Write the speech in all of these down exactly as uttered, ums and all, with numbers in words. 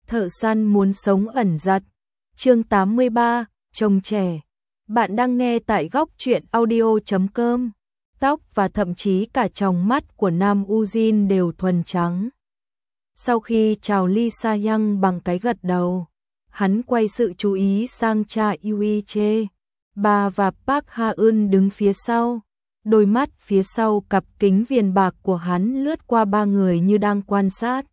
Thợ săn muốn sống ẩn giật. Chương tám mươi ba, chồng trẻ. Bạn đang nghe tại góc truyện audio chấm com. Tóc và thậm chí cả tròng mắt của Nam Ujin đều thuần trắng. Sau khi chào Lee Sa-young bằng cái gật đầu, hắn quay sự chú ý sang cha Yuiche. Bà và Park Ha-eun đứng phía sau. Đôi mắt phía sau cặp kính viền bạc của hắn lướt qua ba người như đang quan sát.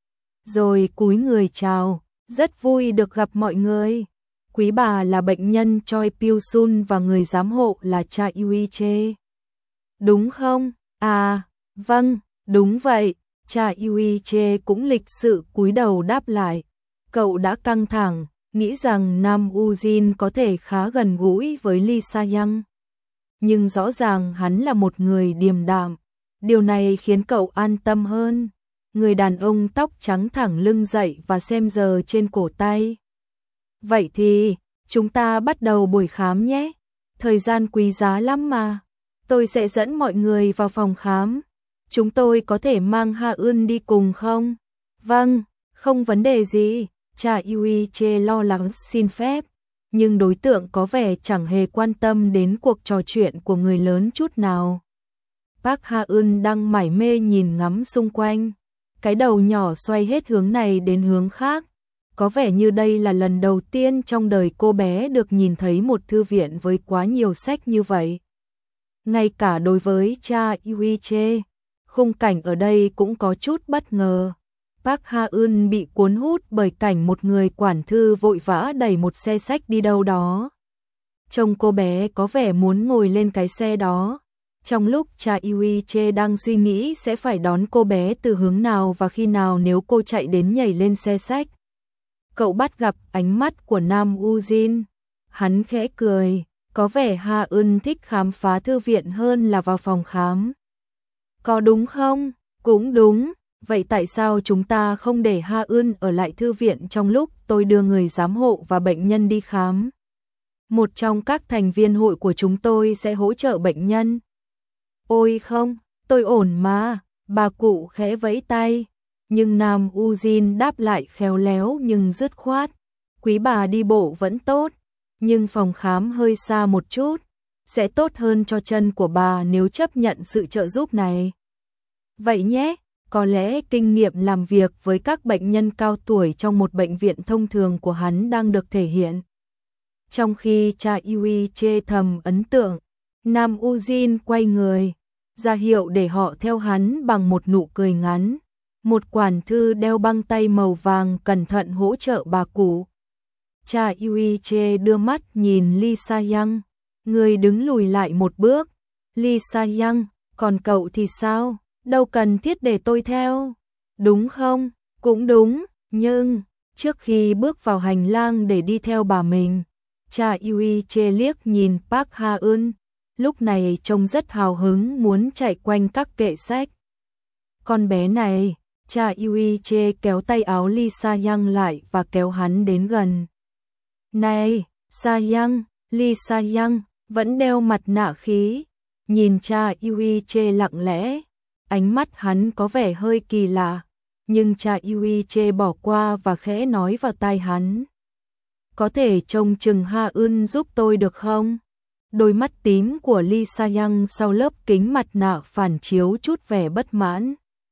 Rồi cúi người chào, rất vui được gặp mọi người. Quý bà là bệnh nhân Choi Pyo-sun và người giám hộ là cha Yuiche. Đúng không? À, vâng, đúng vậy. Cha Yuiche cũng lịch sự cúi đầu đáp lại. Cậu đã căng thẳng, nghĩ rằng Nam Ujin có thể khá gần gũi với Lee Sa-young. Nhưng rõ ràng hắn là một người điềm đạm. Điều này khiến cậu an tâm hơn. Người đàn ông tóc trắng thẳng lưng dậy và xem giờ trên cổ tay. Vậy thì, chúng ta bắt đầu buổi khám nhé. Thời gian quý giá lắm mà. Tôi sẽ dẫn mọi người vào phòng khám. Chúng tôi có thể mang Ha-eun đi cùng không? Vâng, không vấn đề gì. Cha Yuiche lo lắng xin phép. Nhưng đối tượng có vẻ chẳng hề quan tâm đến cuộc trò chuyện của người lớn chút nào. Park Ha-eun đang mải mê nhìn ngắm xung quanh. Cái đầu nhỏ xoay hết hướng này đến hướng khác. Có vẻ như đây là lần đầu tiên trong đời cô bé được nhìn thấy một thư viện với quá nhiều sách như vậy. Ngay cả đối với cha Yuiche, khung cảnh ở đây cũng có chút bất ngờ. Park Ha-eun bị cuốn hút bởi cảnh một người quản thư vội vã đẩy một xe sách đi đâu đó. Trông cô bé có vẻ muốn ngồi lên cái xe đó. Trong lúc cha Yuiche đang suy nghĩ sẽ phải đón cô bé từ hướng nào và khi nào nếu cô chạy đến nhảy lên xe sách, cậu bắt gặp ánh mắt của Nam Ujin. Hắn khẽ cười, có vẻ Ha-eun thích khám phá thư viện hơn là vào phòng khám. Có đúng không? Cũng đúng. Vậy tại sao chúng ta không để Ha-eun ở lại thư viện trong lúc tôi đưa người giám hộ và bệnh nhân đi khám? Một trong các thành viên hội của chúng tôi sẽ hỗ trợ bệnh nhân. Ôi không, tôi ổn mà, bà cụ khẽ vẫy tay. Nhưng Nam Ujin đáp lại khéo léo nhưng dứt khoát. Quý bà đi bộ vẫn tốt, nhưng phòng khám hơi xa một chút. Sẽ tốt hơn cho chân của bà nếu chấp nhận sự trợ giúp này. Vậy nhé. Có lẽ kinh nghiệm làm việc với các bệnh nhân cao tuổi trong một bệnh viện thông thường của hắn đang được thể hiện. Trong khi cha Yuiche thầm ấn tượng, Nam Ujin quay người, ra hiệu để họ theo hắn bằng một nụ cười ngắn. Một quản thư đeo băng tay màu vàng cẩn thận hỗ trợ bà cụ. Cha Yuiche đưa mắt nhìn Lee Sa-young, người đứng lùi lại một bước. Lee Sa-young, còn cậu thì sao? Đâu cần thiết để tôi theo. Đúng không? Cũng đúng, nhưng trước khi bước vào hành lang để đi theo bà mình, cha Yuiche liếc nhìn Park Ha-eun, lúc này trông rất hào hứng muốn chạy quanh các kệ sách. Con bé này, cha Yuiche kéo tay áo Lee Sa-young lại và kéo hắn đến gần. Này, Sa-young, Lee Sa-young vẫn đeo mặt nạ khí, nhìn cha Yuiche lặng lẽ. Ánh mắt hắn có vẻ hơi kỳ lạ, nhưng cha Yuiche bỏ qua và khẽ nói vào tai hắn. Có thể trông chừng Ha-eun giúp tôi được không? Đôi mắt tím của Lee Sa-young sau lớp kính mặt nạ phản chiếu chút vẻ bất mãn.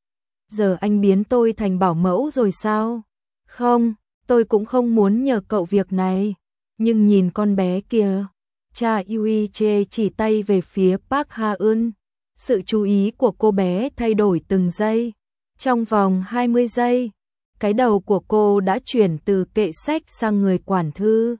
Giờ anh biến tôi thành bảo mẫu rồi sao? Không, tôi cũng không muốn nhờ cậu việc này. Nhưng nhìn con bé kìa. Cha Yuiche chỉ tay về phía Park Ha-eun. Sự chú ý của cô bé thay đổi từng giây. Trong vòng hai mươi giây, cái đầu của cô đã chuyển từ kệ sách sang người quản thư,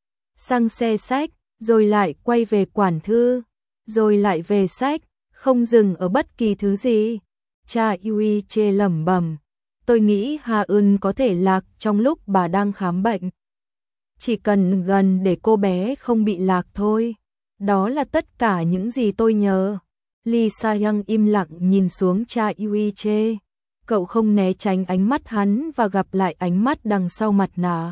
sang xe sách, rồi lại quay về quản thư, rồi lại về sách, không dừng ở bất kỳ thứ gì. Cha Yuiche lẩm bẩm, tôi nghĩ Ha-eun có thể lạc trong lúc bà đang khám bệnh. Chỉ cần gần để cô bé không bị lạc thôi. Đó là tất cả những gì tôi nhớ. Lee Sa-young im lặng nhìn xuống cha Yuiche. Cậu không né tránh ánh mắt hắn và gặp lại ánh mắt đằng sau mặt nạ.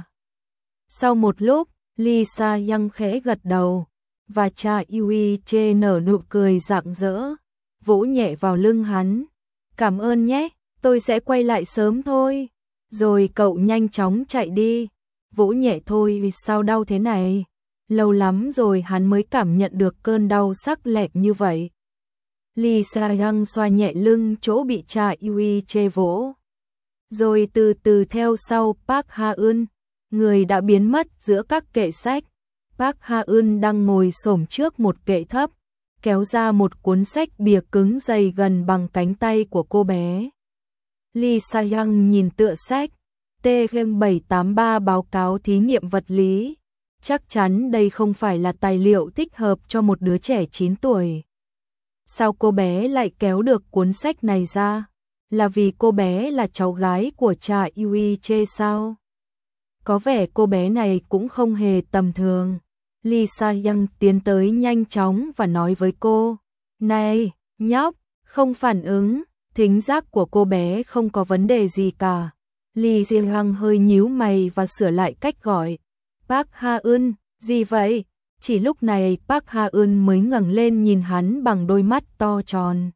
Sau một lúc, Lee Sa-young khẽ gật đầu, và cha Yuiche nở nụ cười rạng rỡ, vỗ nhẹ vào lưng hắn. Cảm ơn nhé, tôi sẽ quay lại sớm thôi. Rồi cậu nhanh chóng chạy đi. Vỗ nhẹ thôi, vì sao đau thế này? Lâu lắm rồi hắn mới cảm nhận được cơn đau sắc lẹm như vậy. Lee Sa-young xoa nhẹ lưng chỗ bị Cha Yui chê vỗ. Rồi từ từ theo sau Park Ha-eun, người đã biến mất giữa các kệ sách. Park Ha-eun đang ngồi xổm trước một kệ thấp, kéo ra một cuốn sách bìa cứng dày gần bằng cánh tay của cô bé. Lee Sa-young nhìn tựa sách, T bảy tám ba báo cáo thí nghiệm vật lý. Chắc chắn đây không phải là tài liệu thích hợp cho một đứa trẻ chín tuổi. Sao cô bé lại kéo được cuốn sách này ra? Là vì cô bé là cháu gái của Cha Yui chê sao? Có vẻ cô bé này cũng không hề tầm thường. Lee Sa-young tiến tới nhanh chóng và nói với cô, này, nhóc, không phản ứng, thính giác của cô bé không có vấn đề gì cả. Lee Sa-young hơi nhíu mày và sửa lại cách gọi. Park Ha-eun, gì vậy? Chỉ lúc này Park Ha-eun mới ngẩng lên nhìn hắn bằng đôi mắt to tròn.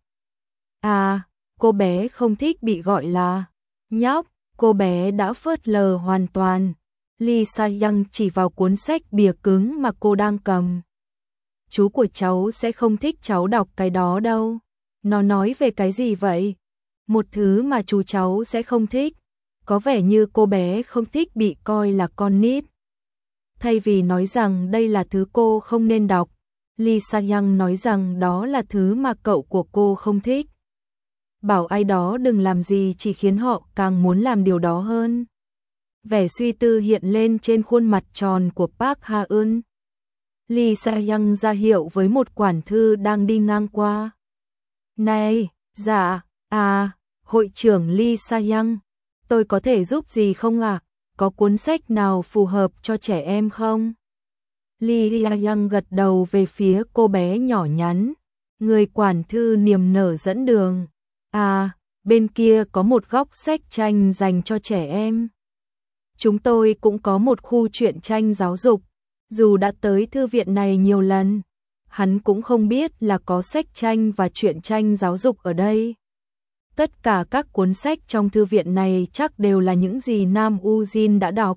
À, cô bé không thích bị gọi là nhóc, cô bé đã phớt lờ hoàn toàn. Lee Sa-young chỉ vào cuốn sách bìa cứng mà cô đang cầm. Chú của cháu sẽ không thích cháu đọc cái đó đâu. Nó nói về cái gì vậy? Một thứ mà chú cháu sẽ không thích. Có vẻ như cô bé không thích bị coi là con nít. Thay vì nói rằng đây là thứ cô không nên đọc, Lee Sa-young nói rằng đó là thứ mà cậu của cô không thích. Bảo ai đó đừng làm gì chỉ khiến họ càng muốn làm điều đó hơn. Vẻ suy tư hiện lên trên khuôn mặt tròn của Park Ha-eun. Lee Sa-young ra hiệu với một quản thư đang đi ngang qua. Này, dạ, à, hội trưởng Lee Sa-young, tôi có thể giúp gì không ạ? À? Có cuốn sách nào phù hợp cho trẻ em không? Lee Sa-young gật đầu về phía cô bé nhỏ nhắn. Người quản thư niềm nở dẫn đường. À, bên kia có một góc sách tranh dành cho trẻ em. Chúng tôi cũng có một khu truyện tranh giáo dục. Dù đã tới thư viện này nhiều lần, hắn cũng không biết là có sách tranh và truyện tranh giáo dục ở đây. Tất cả các cuốn sách trong thư viện này chắc đều là những gì Nam Ujin đã đọc.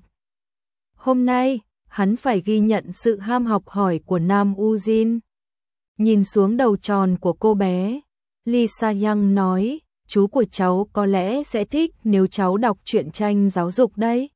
Hôm nay, hắn phải ghi nhận sự ham học hỏi của Nam Ujin. Nhìn xuống đầu tròn của cô bé, Lee Sa-young nói, chú của cháu có lẽ sẽ thích nếu cháu đọc truyện tranh giáo dục đấy.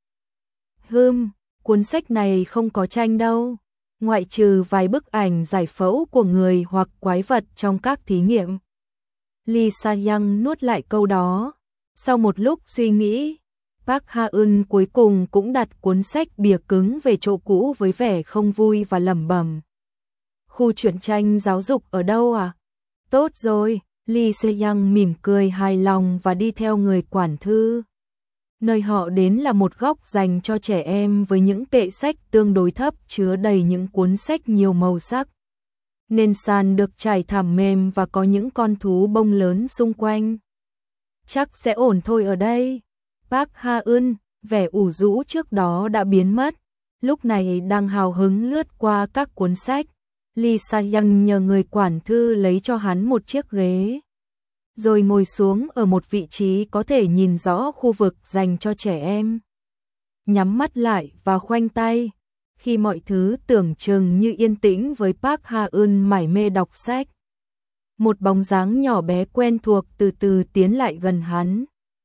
Hừm, cuốn sách này không có tranh đâu, ngoại trừ vài bức ảnh giải phẫu của người hoặc quái vật trong các thí nghiệm. Lee Sa-young nuốt lại câu đó. Sau một lúc suy nghĩ, Park Ha-eun cuối cùng cũng đặt cuốn sách bìa cứng về chỗ cũ với vẻ không vui và lẩm bẩm. Khu truyện tranh giáo dục ở đâu à? Tốt rồi, Lee Se-young mỉm cười hài lòng và đi theo người quản thư. Nơi họ đến là một góc dành cho trẻ em với những kệ sách tương đối thấp chứa đầy những cuốn sách nhiều màu sắc. Nền sàn được trải thảm mềm và có những con thú bông lớn xung quanh. Chắc sẽ ổn thôi ở đây. Park Ha-eun, vẻ ủ rũ trước đó đã biến mất, lúc này đang hào hứng lướt qua các cuốn sách. Lee Sa-young nhờ người quản thư lấy cho hắn một chiếc ghế, rồi ngồi xuống ở một vị trí có thể nhìn rõ khu vực dành cho trẻ em. Nhắm mắt lại và khoanh tay, khi mọi thứ tưởng chừng như yên tĩnh với Park Ha-eun mải mê đọc sách. Một bóng dáng nhỏ bé quen thuộc từ từ tiến lại gần hắn.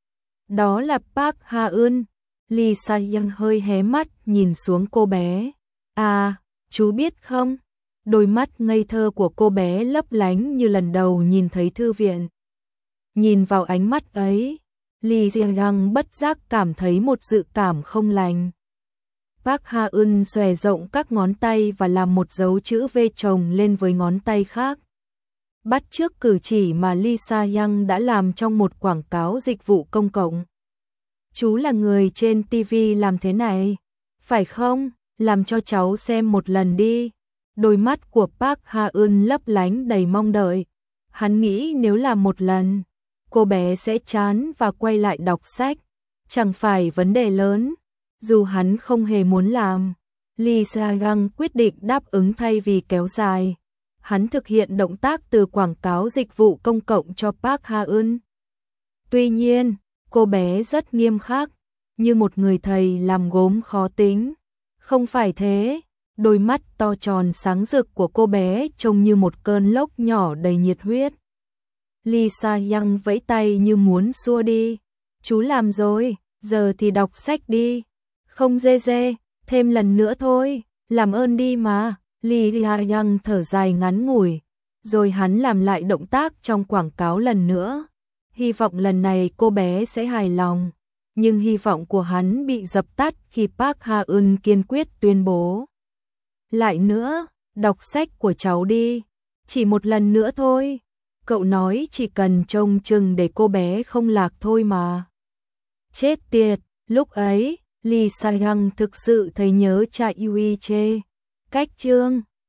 Đó là Park Ha-eun. Lee Sa-young hơi hé mắt nhìn xuống cô bé. À, chú biết không? Đôi mắt ngây thơ của cô bé lấp lánh như lần đầu nhìn thấy thư viện. Nhìn vào ánh mắt ấy, Lee Sa-young bất giác cảm thấy một dự cảm không lành. Park Ha-eun xòe rộng các ngón tay và làm một dấu chữ V chồng lên với ngón tay khác. Bắt chước cử chỉ mà Lee Sa-young đã làm trong một quảng cáo dịch vụ công cộng. Chú là người trên ti vi làm thế này, phải không? Làm cho cháu xem một lần đi. Đôi mắt của Park Ha-eun lấp lánh đầy mong đợi. Hắn nghĩ nếu làm một lần, cô bé sẽ chán và quay lại đọc sách. Chẳng phải vấn đề lớn. Dù hắn không hề muốn làm, Lee Sa-young quyết định đáp ứng thay vì kéo dài. Hắn thực hiện động tác từ quảng cáo dịch vụ công cộng cho Park Ha-eun. Tuy nhiên, cô bé rất nghiêm khắc, như một người thầy làm gốm khó tính. Không phải thế, đôi mắt to tròn sáng rực của cô bé trông như một cơn lốc nhỏ đầy nhiệt huyết. Lee Sa-young vẫy tay như muốn xua đi. Chú làm rồi, giờ thì đọc sách đi. Không dê dê, thêm lần nữa thôi, làm ơn đi mà. Lee Sa-young thở dài ngắn ngủi, rồi hắn làm lại động tác trong quảng cáo lần nữa. Hy vọng lần này cô bé sẽ hài lòng. Nhưng hy vọng của hắn bị dập tắt khi Park Ha-eun kiên quyết tuyên bố. Lại nữa, đọc sách của cháu đi. Chỉ một lần nữa thôi. Cậu nói chỉ cần trông chừng để cô bé không lạc thôi mà. Chết tiệt, lúc ấy, Lee Sa-young thực sự thấy nhớ cha Yui Che. Cách chương